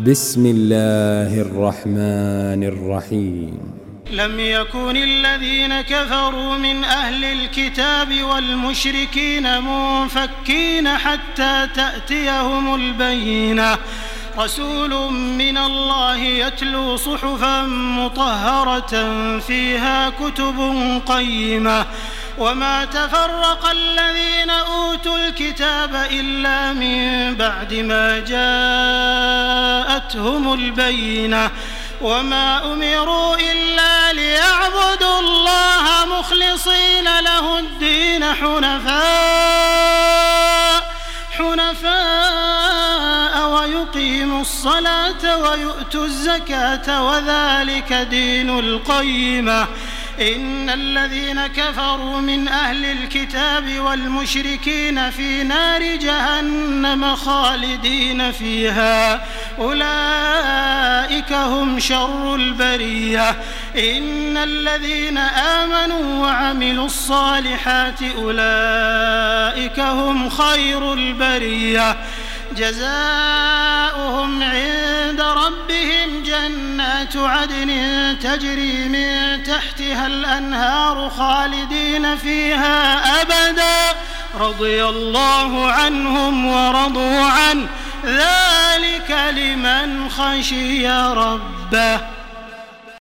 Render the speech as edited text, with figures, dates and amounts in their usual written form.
بسم الله الرحمن الرحيم. لم يكن الذين كفروا من أهل الكتاب والمشركين منفكين حتى تأتيهم البينة، رسول من الله يتلو صحفا مطهرة فيها كتب قيمة، وما تفرق الذين أوتوا الكتاب إلا من بعد ما جاءتهم البينة، وما أمروا إلا ليعبدوا الله مخلصين له الدين حنفاء ويقيموا الصلاة ويؤتوا الزكاة وذلك دين القيمة. إن الذين كفروا من أهل الكتاب والمشركين في نار جهنم خالدين فيها، أولئك هم شر البرية. إن الذين آمنوا وعملوا الصالحات أولئك هم خير البرية، جزاؤهم عند ربهم جنات عدن تجري من تحتها الأنهار خالدين فيها أبدا، رضي الله عنهم ورضوا عنه، ذلك لمن خشي ربه.